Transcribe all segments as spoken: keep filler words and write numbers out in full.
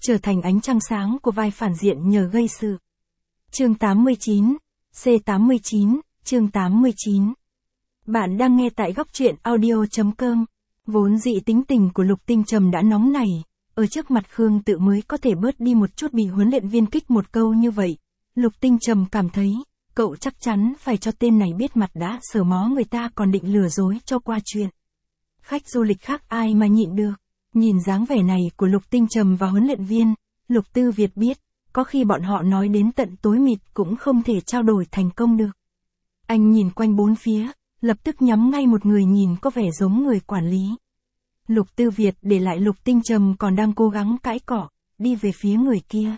trở thành ánh trăng sáng của vai phản diện nhờ gây sự. Chương tám mươi chín, C tám mươi chín, chương tám mươi chín. Bạn đang nghe tại góc truyện audio chấm com. Vốn dĩ tính tình của Lục Tinh Trầm đã nóng nảy, ở trước mặt Khương Tự mới có thể bớt đi một chút bị huấn luyện viên kích một câu như vậy. Lục Tinh Trầm cảm thấy, cậu chắc chắn phải cho tên này biết mặt đã sờ mó người ta còn định lừa dối cho qua chuyện. Khách du lịch khác ai mà nhịn được. Nhìn dáng vẻ này của Lục Tinh Trầm và huấn luyện viên, Lục Tư Việt biết, có khi bọn họ nói đến tận tối mịt cũng không thể trao đổi thành công được. Anh nhìn quanh bốn phía, lập tức nhắm ngay một người nhìn có vẻ giống người quản lý. Lục Tư Việt để lại Lục Tinh Trầm còn đang cố gắng cãi cọ, đi về phía người kia.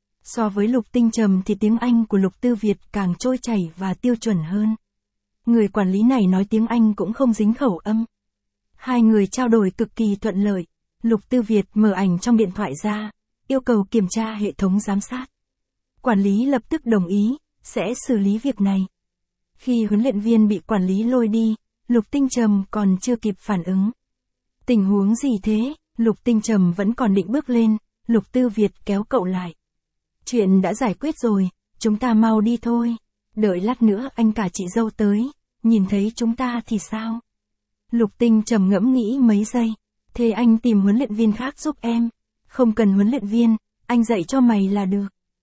So với Lục Tinh Trầm thì tiếng Anh của Lục Tư Việt càng trôi chảy và tiêu chuẩn hơn. Người quản lý này nói tiếng Anh cũng không dính khẩu âm. Hai người trao đổi cực kỳ thuận lợi. Lục Tư Việt mở ảnh trong điện thoại ra, yêu cầu kiểm tra hệ thống giám sát. Quản lý lập tức đồng ý, sẽ xử lý việc này. Khi huấn luyện viên bị quản lý lôi đi, Lục Tinh Trầm còn chưa kịp phản ứng. Tình huống gì thế? Lục Tinh Trầm vẫn còn định bước lên, Lục Tư Việt kéo cậu lại. Chuyện đã giải quyết rồi, chúng ta mau đi thôi. Đợi lát nữa anh cả chị dâu tới, nhìn thấy chúng ta thì sao? Lục Tinh Trầm ngẫm nghĩ mấy giây. Thế anh tìm huấn luyện viên khác giúp em. Không cần huấn luyện viên, anh dạy cho mày là được.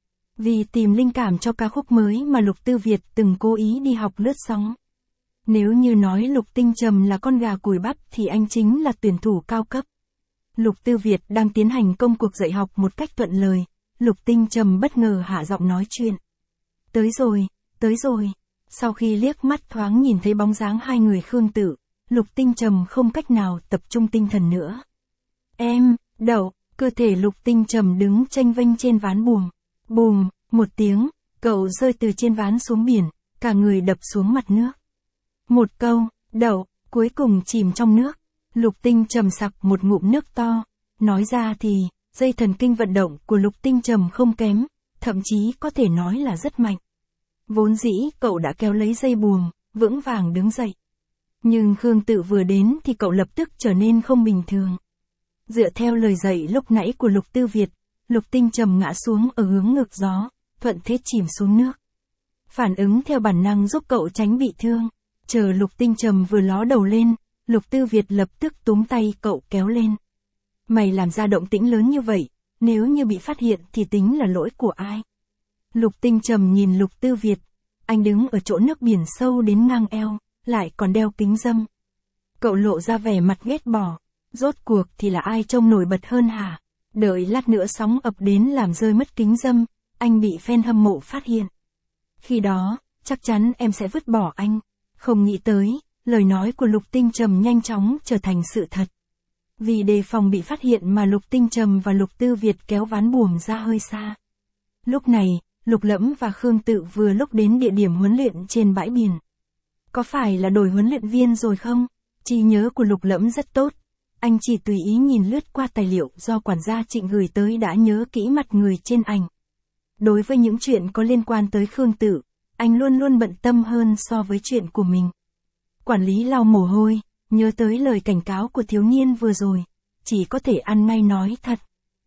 Vì tìm linh cảm cho ca khúc mới mà Lục Tư Việt từng cố ý đi học lướt sóng. Nếu như nói Lục Tinh Trầm là con gà cùi bắp thì anh chính là tuyển thủ cao cấp. Lục Tư Việt đang tiến hành công cuộc dạy học một cách thuận lời. Lục Tinh Trầm bất ngờ hạ giọng nói chuyện. Tới rồi, tới rồi. Sau khi liếc mắt thoáng nhìn thấy bóng dáng hai người Khương Tự, Lục Tinh Trầm không cách nào tập trung tinh thần nữa. Em, đậu, cơ thể Lục Tinh Trầm đứng chênh vênh trên ván buồm. Bùm, một tiếng, cậu rơi từ trên ván xuống biển, cả người đập xuống mặt nước. Một câu, đậu, cuối cùng chìm trong nước. Lục Tinh Trầm sặc một ngụm nước to. Nói ra thì, dây thần kinh vận động của Lục Tinh Trầm không kém, thậm chí có thể nói là rất mạnh. Vốn dĩ cậu đã kéo lấy dây buồm, vững vàng đứng dậy. Nhưng Khương Tự vừa đến thì cậu lập tức trở nên không bình thường. Dựa theo lời dạy lúc nãy của Lục Tư Việt, Lục Tinh Trầm ngã xuống ở hướng ngược gió, thuận thế chìm xuống nước. Phản ứng theo bản năng giúp cậu tránh bị thương. Chờ Lục Tinh Trầm vừa ló đầu lên, Lục Tư Việt lập tức túm tay cậu kéo lên. Mày làm ra động tĩnh lớn như vậy, nếu như bị phát hiện thì tính là lỗi của ai? Lục Tinh Trầm nhìn Lục Tư Việt, anh đứng ở chỗ nước biển sâu đến ngang eo, lại còn đeo kính râm. Cậu lộ ra vẻ mặt ghét bỏ, rốt cuộc thì là ai trông nổi bật hơn hả? Đợi lát nữa sóng ập đến làm rơi mất kính râm, anh bị fan hâm mộ phát hiện. Khi đó, chắc chắn em sẽ vứt bỏ anh. Không nghĩ tới, lời nói của Lục Tinh Trầm nhanh chóng trở thành sự thật. Vì đề phòng bị phát hiện mà Lục Tinh Trầm và Lục Tư Việt kéo ván buồm ra hơi xa. Lúc này, Lục Lẫm và Khương Tự vừa lúc đến địa điểm huấn luyện trên bãi biển. Có phải là đổi huấn luyện viên rồi không? Trí nhớ của Lục Lẫm rất tốt. Anh chỉ tùy ý nhìn lướt qua tài liệu do quản gia Trịnh gửi tới đã nhớ kỹ mặt người trên ảnh. Đối với những chuyện có liên quan tới Khương Tự, anh luôn luôn bận tâm hơn so với chuyện của mình. Quản lý lau mồ hôi, nhớ tới lời cảnh cáo của thiếu niên vừa rồi, chỉ có thể ăn ngay nói thật.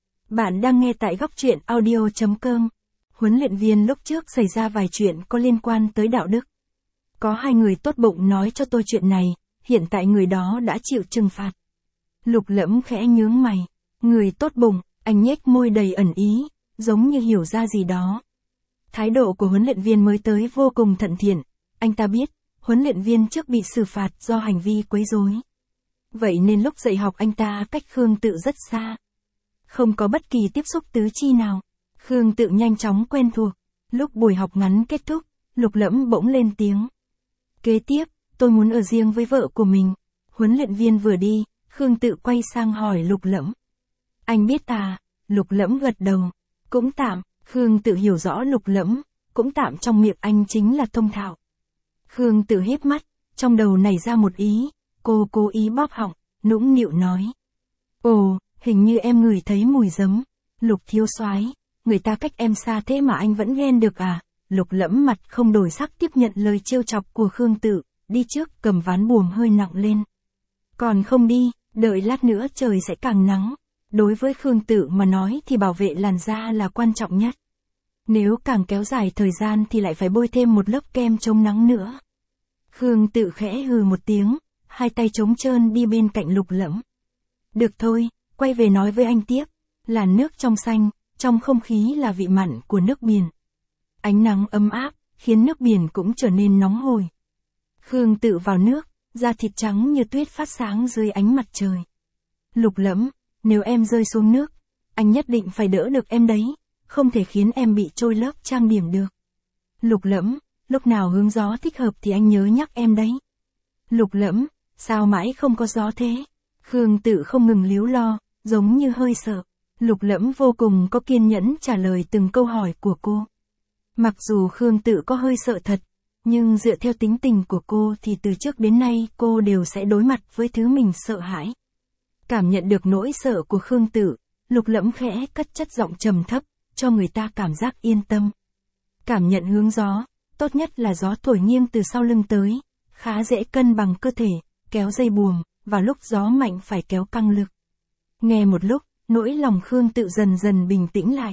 Bạn đang nghe tại góc truyện audio chấm com. Huấn luyện viên lúc trước xảy ra vài chuyện có liên quan tới đạo đức. Có hai người tốt bụng nói cho tôi chuyện này, hiện tại người đó đã chịu trừng phạt. Lục Lẫm khẽ nhướng mày. Người tốt bụng, anh nhếch môi đầy ẩn ý, giống như hiểu ra gì đó. Thái độ của huấn luyện viên mới tới vô cùng thận thiện, anh ta biết, huấn luyện viên trước bị xử phạt do hành vi quấy rối. Vậy nên lúc dạy học anh ta cách Khương Tự rất xa. Không có bất kỳ tiếp xúc tứ chi nào. Khương Tự nhanh chóng quen thuộc. Lúc buổi học ngắn kết thúc, Lục Lẫm bỗng lên tiếng. Kế tiếp, tôi muốn ở riêng với vợ của mình. Huấn luyện viên vừa đi, Khương Tự quay sang hỏi Lục Lẫm. Anh biết à? Lục Lẫm gật đầu. Cũng tạm, Khương Tự hiểu rõ Lục Lẫm, cũng tạm trong miệng anh chính là thông thạo. Khương Tự híp mắt, trong đầu nảy ra một ý, cô cố ý bóp họng, nũng nịu nói. Ồ, hình như em ngửi thấy mùi giấm. Lục thiếu soái, người ta cách em xa thế mà anh vẫn ghen được à? Lục Lẫm mặt không đổi sắc tiếp nhận lời trêu chọc của Khương Tự, đi trước cầm ván buồm hơi nặng lên. Còn không đi, đợi lát nữa trời sẽ càng nắng. Đối với Khương Tự mà nói thì bảo vệ làn da là quan trọng nhất. Nếu càng kéo dài thời gian thì lại phải bôi thêm một lớp kem chống nắng nữa. Khương Tự khẽ hừ một tiếng, hai tay trống trơn đi bên cạnh Lục Lẫm. Được thôi, quay về nói với anh tiếp, là nước trong xanh, trong không khí là vị mặn của nước biển. Ánh nắng ấm áp, khiến nước biển cũng trở nên nóng hổi. Khương Tự vào nước, da thịt trắng như tuyết phát sáng dưới ánh mặt trời. Lục Lẫm, nếu em rơi xuống nước, anh nhất định phải đỡ được em đấy, không thể khiến em bị trôi lớp trang điểm được. Lục Lẫm, lúc nào hướng gió thích hợp thì anh nhớ nhắc em đấy. Lục Lẫm, sao mãi không có gió thế? Khương Tự không ngừng líu lo, giống như hơi sợ. Lục Lẫm vô cùng có kiên nhẫn trả lời từng câu hỏi của cô. Mặc dù Khương Tự có hơi sợ thật, nhưng dựa theo tính tình của cô thì từ trước đến nay cô đều sẽ đối mặt với thứ mình sợ hãi. Cảm nhận được nỗi sợ của Khương Tự, Lục Lẫm khẽ cất chất giọng trầm thấp, cho người ta cảm giác yên tâm. Cảm nhận hướng gió, tốt nhất là gió thổi nghiêng từ sau lưng tới, khá dễ cân bằng cơ thể, kéo dây buồm, và lúc gió mạnh phải kéo căng lực. Nghe một lúc, nỗi lòng Khương Tự dần dần bình tĩnh lại.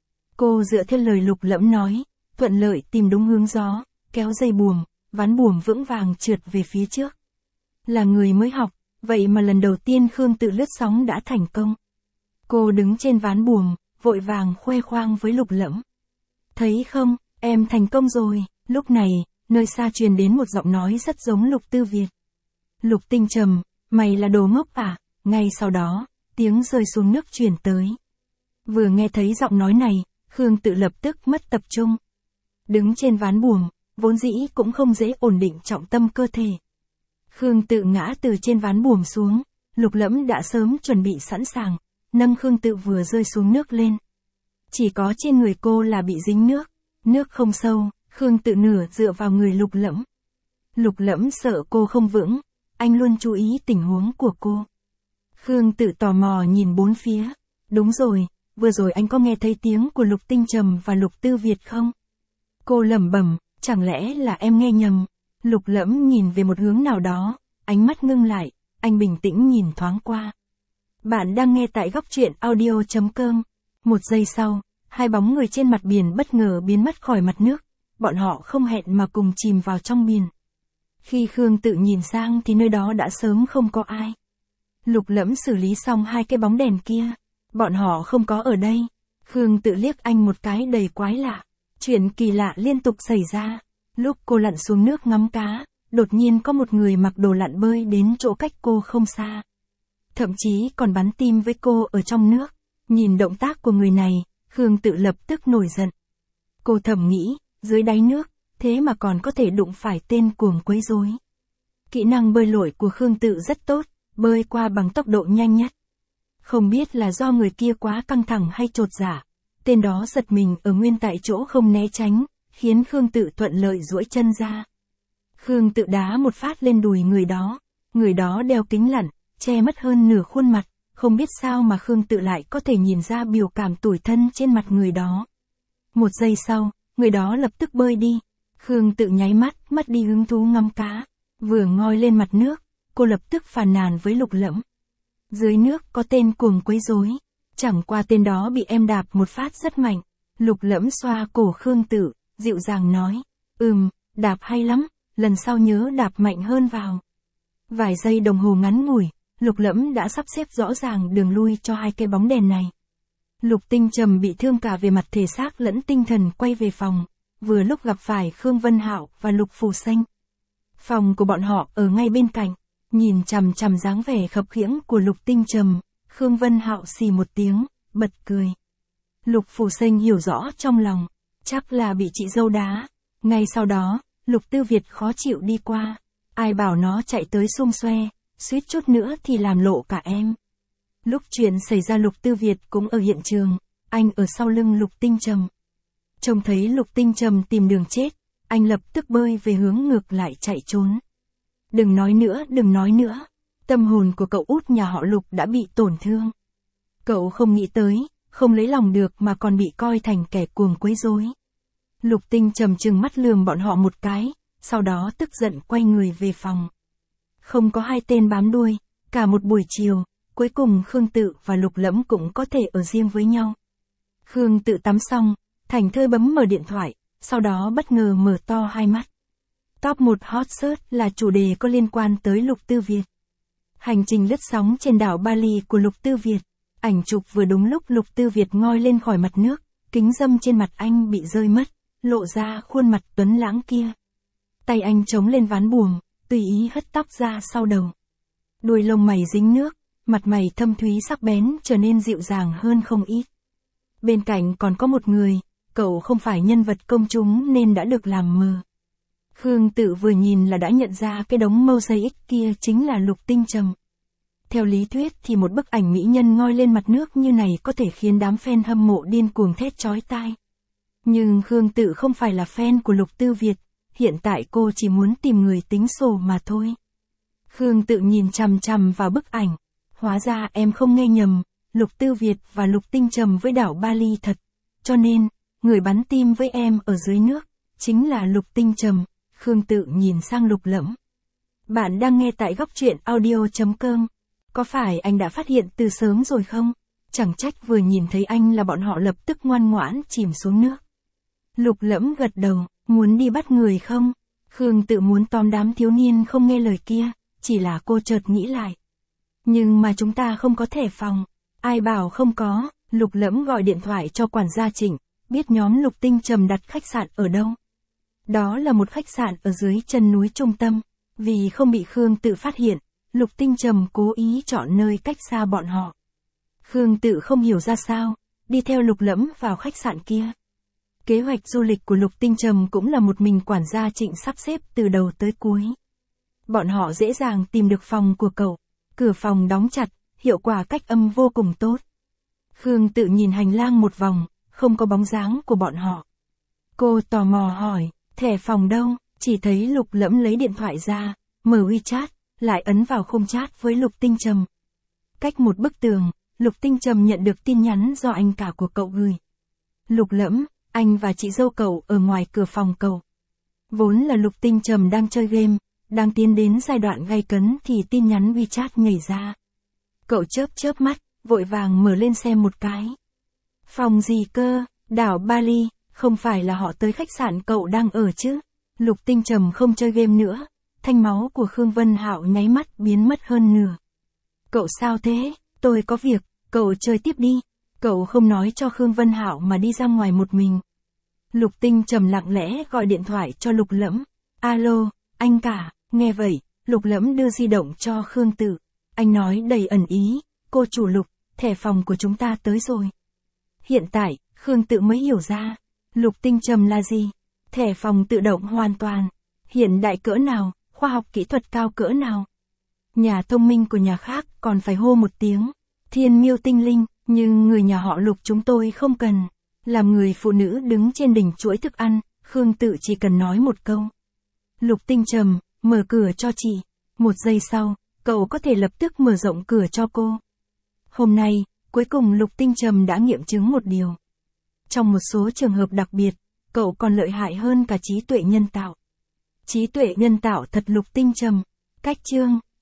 Cô dựa theo lời Lục Lẫm nói, thuận lợi tìm đúng hướng gió, kéo dây buồm, ván buồm vững vàng trượt về phía trước. Là người mới học, vậy mà lần đầu tiên Khương Tự lướt sóng đã thành công. Cô đứng trên ván buồm, vội vàng khoe khoang với Lục Lẫm. Thấy không, em thành công rồi. Lúc này, nơi xa truyền đến một giọng nói rất giống Lục Tư Việt. Lục Tinh Trầm, mày là đồ ngốc à? Ngay sau đó, tiếng rơi xuống nước truyền tới. Vừa nghe thấy giọng nói này, Khương Tự lập tức mất tập trung. Đứng trên ván buồm, vốn dĩ cũng không dễ ổn định trọng tâm cơ thể. Khương Tự ngã từ trên ván buồm xuống, Lục Lẫm đã sớm chuẩn bị sẵn sàng, nâng Khương Tự vừa rơi xuống nước lên. Chỉ có trên người cô là bị dính nước, nước không sâu, Khương Tự nửa dựa vào người Lục Lẫm. Lục Lẫm sợ cô không vững, anh luôn chú ý tình huống của cô. Khương Tự tò mò nhìn bốn phía. Đúng rồi, vừa rồi anh có nghe thấy tiếng của Lục Tinh Trầm và Lục Tư Việt không? Cô lẩm bẩm, chẳng lẽ là em nghe nhầm? Lục Lẫm nhìn về một hướng nào đó, ánh mắt ngưng lại, anh bình tĩnh nhìn thoáng qua. Bạn đang nghe tại góc truyện audio chấm com. Một giây sau, hai bóng người trên mặt biển bất ngờ biến mất khỏi mặt nước, bọn họ không hẹn mà cùng chìm vào trong biển. Khi Khương Tự nhìn sang thì nơi đó đã sớm không có ai. Lục Lẫm xử lý xong hai cái bóng đèn kia, bọn họ không có ở đây. Khương Tự liếc anh một cái đầy quái lạ. Chuyện kỳ lạ liên tục xảy ra. Lúc cô lặn xuống nước ngắm cá, đột nhiên có một người mặc đồ lặn bơi đến chỗ cách cô không xa. Thậm chí còn bắn tim với cô ở trong nước. Nhìn động tác của người này, Khương Tự lập tức nổi giận. Cô thầm nghĩ, dưới đáy nước, thế mà còn có thể đụng phải tên cuồng quấy rối. Kỹ năng bơi lội của Khương Tự rất tốt, bơi qua bằng tốc độ nhanh nhất. Không biết là do người kia quá căng thẳng hay chột dạ, tên đó giật mình ở nguyên tại chỗ không né tránh, khiến Khương Tự thuận lợi duỗi chân ra. Khương Tự đá một phát lên đùi người đó, người đó đeo kính lặn, che mất hơn nửa khuôn mặt, không biết sao mà Khương Tự lại có thể nhìn ra biểu cảm tủi thân trên mặt người đó. Một giây sau, người đó lập tức bơi đi. Khương Tự nháy mắt, mất đi hứng thú ngắm cá. Vừa ngoi lên mặt nước, cô lập tức phàn nàn với Lục Lẫm. Dưới nước có tên cuồng quấy rối, chẳng qua tên đó bị em đạp một phát rất mạnh. Lục Lẫm xoa cổ Khương Tự, dịu dàng nói, ừm, đạp hay lắm, lần sau nhớ đạp mạnh hơn vào. Vài giây đồng hồ ngắn ngủi, Lục Lẫm đã sắp xếp rõ ràng đường lui cho hai cái bóng đèn này. Lục Tinh Trầm bị thương cả về mặt thể xác lẫn tinh thần quay về phòng, vừa lúc gặp phải Khương Vân Hạo và Lục Phù Sinh. Phòng của bọn họ ở ngay bên cạnh, nhìn chằm chằm dáng vẻ khập khiễng của Lục Tinh Trầm, Khương Vân Hạo xì một tiếng, bật cười. Lục Phù Sinh hiểu rõ trong lòng, chắc là bị chị dâu đá. Ngay sau đó, Lục Tư Việt khó chịu đi qua, ai bảo nó chạy tới xung xoe, suýt chút nữa thì làm lộ cả em. Lúc chuyện xảy ra Lục Tư Việt cũng ở hiện trường, anh ở sau lưng Lục Tinh Trầm. Trông thấy Lục Tinh Trầm tìm đường chết, anh lập tức bơi về hướng ngược lại chạy trốn. Đừng nói nữa, đừng nói nữa, tâm hồn của cậu út nhà họ Lục đã bị tổn thương. Cậu không nghĩ tới, không lấy lòng được mà còn bị coi thành kẻ cuồng quấy rối. Lục Tinh Trầm trừng mắt lườm bọn họ một cái, sau đó tức giận quay người về phòng. Không có hai tên bám đuôi, cả một buổi chiều, cuối cùng Khương Tự và Lục Lẫm cũng có thể ở riêng với nhau. Khương Tự tắm xong, thảnh thơi bấm mở điện thoại, sau đó bất ngờ mở to hai mắt. Top một hot search là chủ đề có liên quan tới Lục Tư Việt. Hành trình lướt sóng trên đảo Bali của Lục Tư Việt. Ảnh chụp vừa đúng lúc Lục Tư Việt ngoi lên khỏi mặt nước, kính râm trên mặt anh bị rơi mất, lộ ra khuôn mặt tuấn lãng kia. Tay anh chống lên ván buồm, tùy ý hất tóc ra sau đầu. Đuôi lông mày dính nước, mặt mày thâm thúy sắc bén trở nên dịu dàng hơn không ít. Bên cạnh còn có một người, cậu không phải nhân vật công chúng nên đã được làm mờ. Khương Tự vừa nhìn là đã nhận ra cái đống mosaic kia chính là Lục Tinh Trầm. Theo lý thuyết thì một bức ảnh mỹ nhân ngoi lên mặt nước như này có thể khiến đám fan hâm mộ điên cuồng thét chói tai. Nhưng Khương Tự không phải là fan của Lục Tư Việt, hiện tại cô chỉ muốn tìm người tính sổ mà thôi. Khương Tự nhìn chằm chằm vào bức ảnh, hóa ra em không nghe nhầm, Lục Tư Việt và Lục Tinh Trầm với đảo Bali thật, cho nên, người bắn tim với em ở dưới nước, chính là Lục Tinh Trầm. Khương Tự nhìn sang Lục Lẫm. Bạn đang nghe tại góc truyện audio chấm com. Có phải anh đã phát hiện từ sớm rồi không? Chẳng trách vừa nhìn thấy anh là bọn họ lập tức ngoan ngoãn chìm xuống nước. Lục Lẫm gật đầu, muốn đi bắt người không? Khương Tự muốn tóm đám thiếu niên không nghe lời kia, chỉ là cô chợt nghĩ lại. Nhưng mà chúng ta không có thẻ phòng. Ai bảo không có? Lục Lẫm gọi điện thoại cho quản gia Trịnh, biết nhóm Lục Tinh Trầm đặt khách sạn ở đâu. Đó là một khách sạn ở dưới chân núi trung tâm. Vì không bị Khương Tự phát hiện, Lục Tinh Trầm cố ý chọn nơi cách xa bọn họ. Khương Tự không hiểu ra sao, đi theo Lục Lẫm vào khách sạn kia. Kế hoạch du lịch của Lục Tinh Trầm cũng là một mình quản gia Trịnh sắp xếp từ đầu tới cuối. Bọn họ dễ dàng tìm được phòng của cậu, cửa phòng đóng chặt, hiệu quả cách âm vô cùng tốt. Khương Tự nhìn hành lang một vòng, không có bóng dáng của bọn họ. Cô tò mò hỏi, thẻ phòng đâu? Chỉ thấy Lục Lẫm lấy điện thoại ra, mở WeChat, lại ấn vào khung chat với Lục Tinh Trầm. Cách một bức tường, Lục Tinh Trầm nhận được tin nhắn do anh cả của cậu gửi. Lục Lẫm, anh và chị dâu cậu ở ngoài cửa phòng cậu. Vốn là Lục Tinh Trầm đang chơi game, đang tiến đến giai đoạn gay cấn thì tin nhắn WeChat nhảy ra. Cậu chớp chớp mắt, vội vàng mở lên xem một cái. Phòng gì cơ? Đảo Bali, không phải là họ tới khách sạn cậu đang ở chứ? Lục Tinh Trầm không chơi game nữa, thanh máu của Khương Vân Hạo nháy mắt biến mất hơn nửa. Cậu sao thế? Tôi có việc, cậu chơi tiếp đi. Cậu không nói cho Khương Vân Hạo mà đi ra ngoài một mình. Lục Tinh Trầm lặng lẽ gọi điện thoại cho Lục Lẫm. Alo, anh cả, nghe vậy, Lục Lẫm đưa di động cho Khương Tự. Anh nói đầy ẩn ý, cô chủ Lục, thẻ phòng của chúng ta tới rồi. Hiện tại, Khương Tự mới hiểu ra, Lục Tinh Trầm là gì? Thẻ phòng tự động hoàn toàn, hiện đại cỡ nào, khoa học kỹ thuật cao cỡ nào. Nhà thông minh của nhà khác còn phải hô một tiếng, thiên miêu tinh linh, nhưng người nhà họ Lục chúng tôi không cần. Làm người phụ nữ đứng trên đỉnh chuỗi thức ăn, Khương Tự chỉ cần nói một câu. Lục Tinh Trầm, mở cửa cho chị. Một giây sau, cậu có thể lập tức mở rộng cửa cho cô. Hôm nay, cuối cùng Lục Tinh Trầm đã nghiệm chứng một điều. Trong một số trường hợp đặc biệt, cậu còn lợi hại hơn cả trí tuệ nhân tạo. Trí tuệ nhân tạo thật Lục Tinh Trầm. Cách chương